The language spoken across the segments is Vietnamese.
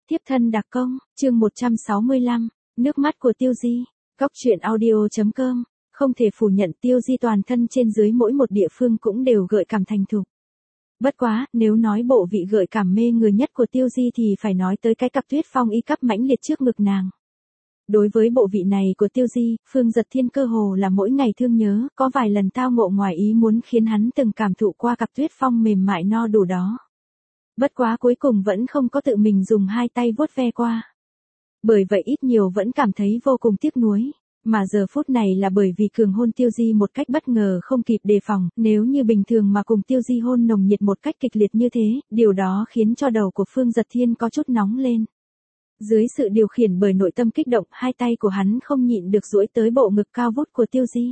Tiếp thân đặc công, chương 165, nước mắt của Tiêu Di, góc truyện audio.com, không thể phủ nhận Tiêu Di toàn thân trên dưới mỗi một địa phương cũng đều gợi cảm thành thục. Bất quá, nếu nói bộ vị gợi cảm mê người nhất của Tiêu Di thì phải nói tới cái cặp tuyết phong y cấp mãnh liệt trước ngực nàng. Đối với bộ vị này của Tiêu Di, Phương Dật Thiên cơ hồ là mỗi ngày thương nhớ, có vài lần tao ngộ ngoài ý muốn khiến hắn từng cảm thụ qua cặp tuyết phong mềm mại no đủ đó. Bất quá cuối cùng vẫn không có tự mình dùng hai tay vuốt ve qua. Bởi vậy ít nhiều vẫn cảm thấy vô cùng tiếc nuối. Mà giờ phút này là bởi vì cường hôn Tiêu Di một cách bất ngờ không kịp đề phòng, nếu như bình thường mà cùng Tiêu Di hôn nồng nhiệt một cách kịch liệt như thế, điều đó khiến cho đầu của Phương Dật Thiên có chút nóng lên. Dưới sự điều khiển bởi nội tâm kích động, hai tay của hắn không nhịn được duỗi tới bộ ngực cao vút của Tiêu Di.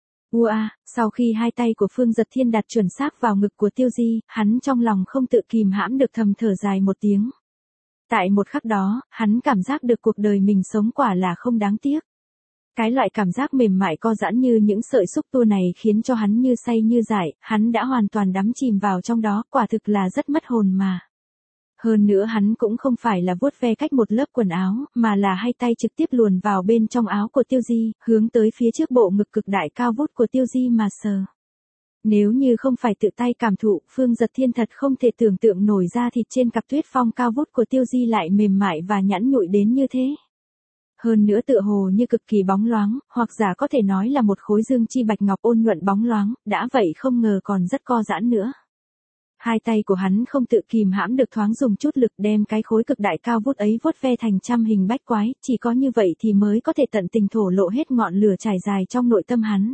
Sau khi hai tay của Phương Dật Thiên đặt chuẩn xác vào ngực của Tiêu Di, hắn trong lòng không tự kìm hãm được thầm thở dài một tiếng. Tại một khắc đó, hắn cảm giác được cuộc đời mình sống quả là không đáng tiếc. Cái loại cảm giác mềm mại co giãn như những sợi xúc tua này khiến cho hắn như say như dại, hắn đã hoàn toàn đắm chìm vào trong đó, quả thực là rất mất hồn mà. Hơn nữa hắn cũng không phải là vuốt ve cách một lớp quần áo, mà là hai tay trực tiếp luồn vào bên trong áo của Tiêu Di, hướng tới phía trước bộ ngực cực đại cao vút của Tiêu Di mà sờ. Nếu như không phải tự tay cảm thụ, Phương Dật Thiên thật không thể tưởng tượng nổi da thịt trên cặp tuyết phong cao vút của Tiêu Di lại mềm mại và nhẵn nhụi đến như thế. Hơn nữa tựa hồ như cực kỳ bóng loáng, hoặc giả có thể nói là một khối dương chi bạch ngọc ôn nhuận bóng loáng, đã vậy không ngờ còn rất co giãn nữa. Hai tay của hắn không tự kìm hãm được thoáng dùng chút lực đem cái khối cực đại cao vút ấy vuốt ve thành trăm hình bách quái, chỉ có như vậy thì mới có thể tận tình thổ lộ hết ngọn lửa trải dài trong nội tâm hắn.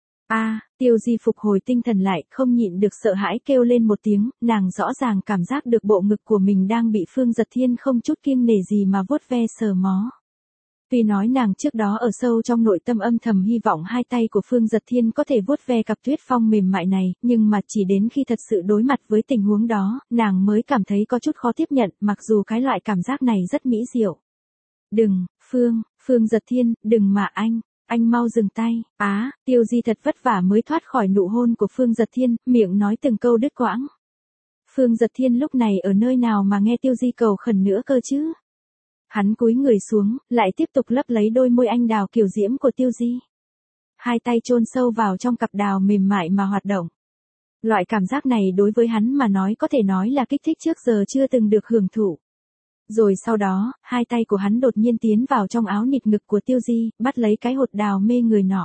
Tiêu Di phục hồi tinh thần lại, không nhịn được sợ hãi kêu lên một tiếng, nàng rõ ràng cảm giác được bộ ngực của mình đang bị Phương Dật Thiên không chút kiêng nể gì mà vuốt ve sờ mó. Tuy nói nàng trước đó ở sâu trong nội tâm âm thầm hy vọng hai tay của Phương Dật Thiên có thể vuốt ve cặp tuyết phong mềm mại này, nhưng mà chỉ đến khi thật sự đối mặt với tình huống đó, nàng mới cảm thấy có chút khó tiếp nhận, mặc dù cái loại cảm giác này rất mỹ diệu. Đừng, Phương Dật Thiên, đừng mà anh mau dừng tay. Tiêu Di thật vất vả mới thoát khỏi nụ hôn của Phương Dật Thiên, miệng nói từng câu đứt quãng. Phương Dật Thiên lúc này ở nơi nào mà nghe Tiêu Di cầu khẩn nữa cơ chứ? Hắn cúi người xuống, lại tiếp tục lấp lấy đôi môi anh đào kiều diễm của Tiêu Di. Hai tay chôn sâu vào trong cặp đào mềm mại mà hoạt động. Loại cảm giác này đối với hắn mà nói có thể nói là kích thích trước giờ chưa từng được hưởng thụ. Rồi sau đó, hai tay của hắn đột nhiên tiến vào trong áo nịt ngực của Tiêu Di, bắt lấy cái hột đào mê người nọ.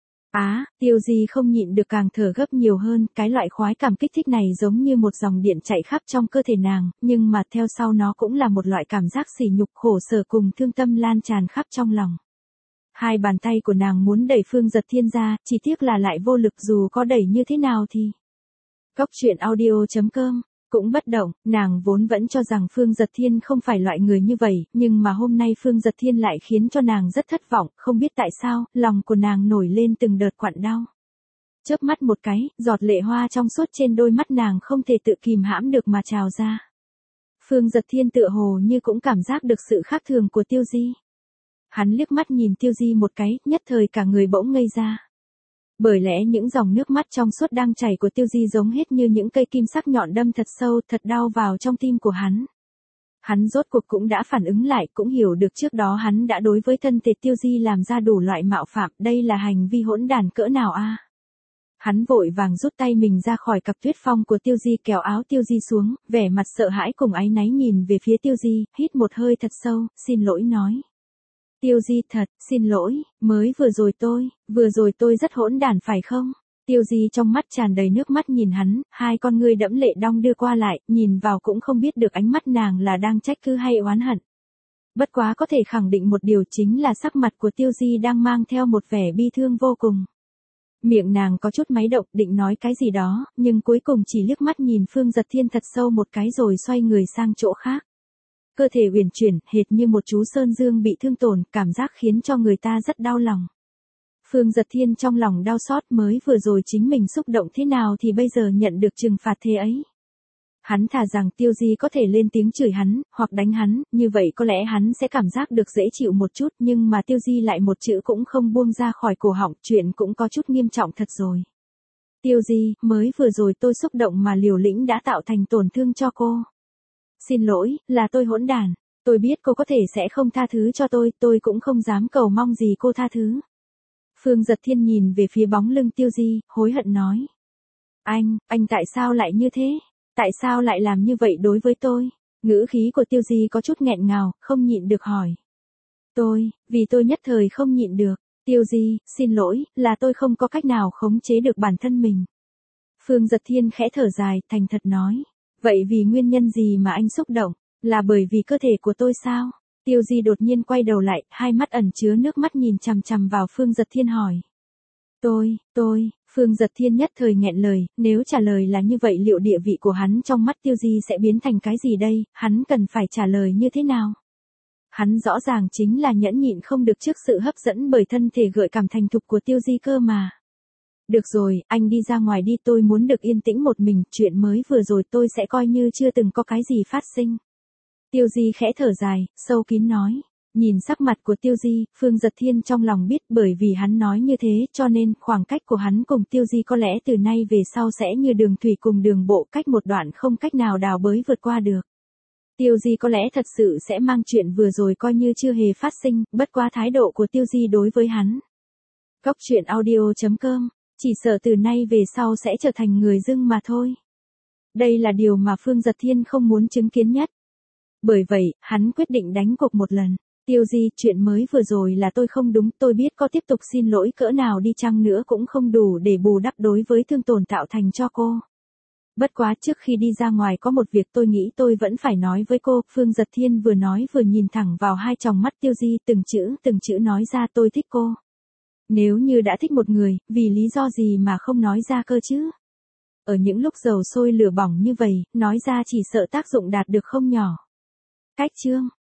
Tiêu Di không nhịn được càng thở gấp nhiều hơn, cái loại khoái cảm kích thích này giống như một dòng điện chạy khắp trong cơ thể nàng, nhưng mà theo sau nó cũng là một loại cảm giác sỉ nhục khổ sở cùng thương tâm lan tràn khắp trong lòng. Hai bàn tay của nàng muốn đẩy Phương Dật Thiên ra, chỉ tiếc là lại vô lực dù có đẩy như thế nào thì. Góc truyện audio.com cũng bất động, nàng vốn vẫn cho rằng Phương Dật Thiên không phải loại người như vậy, nhưng mà hôm nay Phương Dật Thiên lại khiến cho nàng rất thất vọng, không biết tại sao, lòng của nàng nổi lên từng đợt quặn đau. Chớp mắt một cái, giọt lệ hoa trong suốt trên đôi mắt nàng không thể tự kìm hãm được mà trào ra. Phương Dật Thiên tựa hồ như cũng cảm giác được sự khác thường của Tiêu Di. Hắn liếc mắt nhìn Tiêu Di một cái, nhất thời cả người bỗng ngây ra. Bởi lẽ những dòng nước mắt trong suốt đang chảy của Tiêu Di giống hết như những cây kim sắc nhọn đâm thật sâu, thật đau vào trong tim của hắn. Hắn rốt cuộc cũng đã phản ứng lại, cũng hiểu được trước đó hắn đã đối với thân thể Tiêu Di làm ra đủ loại mạo phạm, đây là hành vi hỗn đản cỡ nào Hắn vội vàng rút tay mình ra khỏi cặp tuyết phong của Tiêu Di, kéo áo Tiêu Di xuống, vẻ mặt sợ hãi cùng áy náy nhìn về phía Tiêu Di, hít một hơi thật sâu, xin lỗi nói. Tiêu Di thật, xin lỗi, vừa rồi tôi rất hỗn đản phải không? Tiêu Di trong mắt tràn đầy nước mắt nhìn hắn, hai con ngươi đẫm lệ đong đưa qua lại, nhìn vào cũng không biết được ánh mắt nàng là đang trách cứ hay oán hận. Bất quá có thể khẳng định một điều chính là sắc mặt của Tiêu Di đang mang theo một vẻ bi thương vô cùng. Miệng nàng có chút máy động định nói cái gì đó, nhưng cuối cùng chỉ liếc mắt nhìn Phương Dật Thiên thật sâu một cái rồi xoay người sang chỗ khác. Cơ thể uyển chuyển, hệt như một chú sơn dương bị thương tổn, cảm giác khiến cho người ta rất đau lòng. Phương Dật Thiên trong lòng đau xót, mới vừa rồi chính mình xúc động thế nào thì bây giờ nhận được trừng phạt thế ấy. Hắn thà rằng Tiêu Di có thể lên tiếng chửi hắn, hoặc đánh hắn, như vậy có lẽ hắn sẽ cảm giác được dễ chịu một chút, nhưng mà Tiêu Di lại một chữ cũng không buông ra khỏi cổ họng, chuyện cũng có chút nghiêm trọng thật rồi. Tiêu Di, mới vừa rồi tôi xúc động mà liều lĩnh đã tạo thành tổn thương cho cô. Xin lỗi, là tôi hỗn đản. Tôi biết cô có thể sẽ không tha thứ cho tôi cũng không dám cầu mong gì cô tha thứ. Phương Giật Thiên nhìn về phía bóng lưng Tiêu Di, hối hận nói. Anh tại sao lại như thế? Tại sao lại làm như vậy đối với tôi? Ngữ khí của Tiêu Di có chút nghẹn ngào, không nhịn được hỏi. Vì tôi nhất thời không nhịn được. Tiêu Di, xin lỗi, là tôi không có cách nào khống chế được bản thân mình. Phương Giật Thiên khẽ thở dài, thành thật nói. Vậy vì nguyên nhân gì mà anh xúc động? Là bởi vì cơ thể của tôi sao? Tiêu Di đột nhiên quay đầu lại, hai mắt ẩn chứa nước mắt nhìn chằm chằm vào Phương Giật Thiên hỏi. Phương Giật Thiên nhất thời nghẹn lời, nếu trả lời là như vậy liệu địa vị của hắn trong mắt Tiêu Di sẽ biến thành cái gì đây, hắn cần phải trả lời như thế nào? Hắn rõ ràng chính là nhẫn nhịn không được trước sự hấp dẫn bởi thân thể gợi cảm thành thục của Tiêu Di cơ mà. Được rồi, anh đi ra ngoài đi, tôi muốn được yên tĩnh một mình, chuyện mới vừa rồi tôi sẽ coi như chưa từng có cái gì phát sinh. Tiêu Di khẽ thở dài, sâu kín nói. Nhìn sắc mặt của Tiêu Di, Phương Giật Thiên trong lòng biết bởi vì hắn nói như thế cho nên khoảng cách của hắn cùng Tiêu Di có lẽ từ nay về sau sẽ như đường thủy cùng đường bộ cách một đoạn không cách nào đào bới vượt qua được. Tiêu Di có lẽ thật sự sẽ mang chuyện vừa rồi coi như chưa hề phát sinh, bất quá thái độ của Tiêu Di đối với hắn. Góc truyện audio.com, chỉ sợ từ nay về sau sẽ trở thành người dưng mà thôi. Đây là điều mà Phương Giật Thiên không muốn chứng kiến nhất. Bởi vậy, hắn quyết định đánh cuộc một lần. Tiêu Di, chuyện mới vừa rồi là tôi không đúng, tôi biết có tiếp tục xin lỗi cỡ nào đi chăng nữa cũng không đủ để bù đắp đối với thương tổn tạo thành cho cô. Bất quá trước khi đi ra ngoài có một việc tôi nghĩ tôi vẫn phải nói với cô, Phương Giật Thiên vừa nói vừa nhìn thẳng vào hai tròng mắt Tiêu Di, từng chữ nói ra tôi thích cô. Nếu như đã thích một người, vì lý do gì mà không nói ra cơ chứ? Ở những lúc dầu sôi lửa bỏng như vậy, nói ra chỉ sợ tác dụng đạt được không nhỏ. Cách chương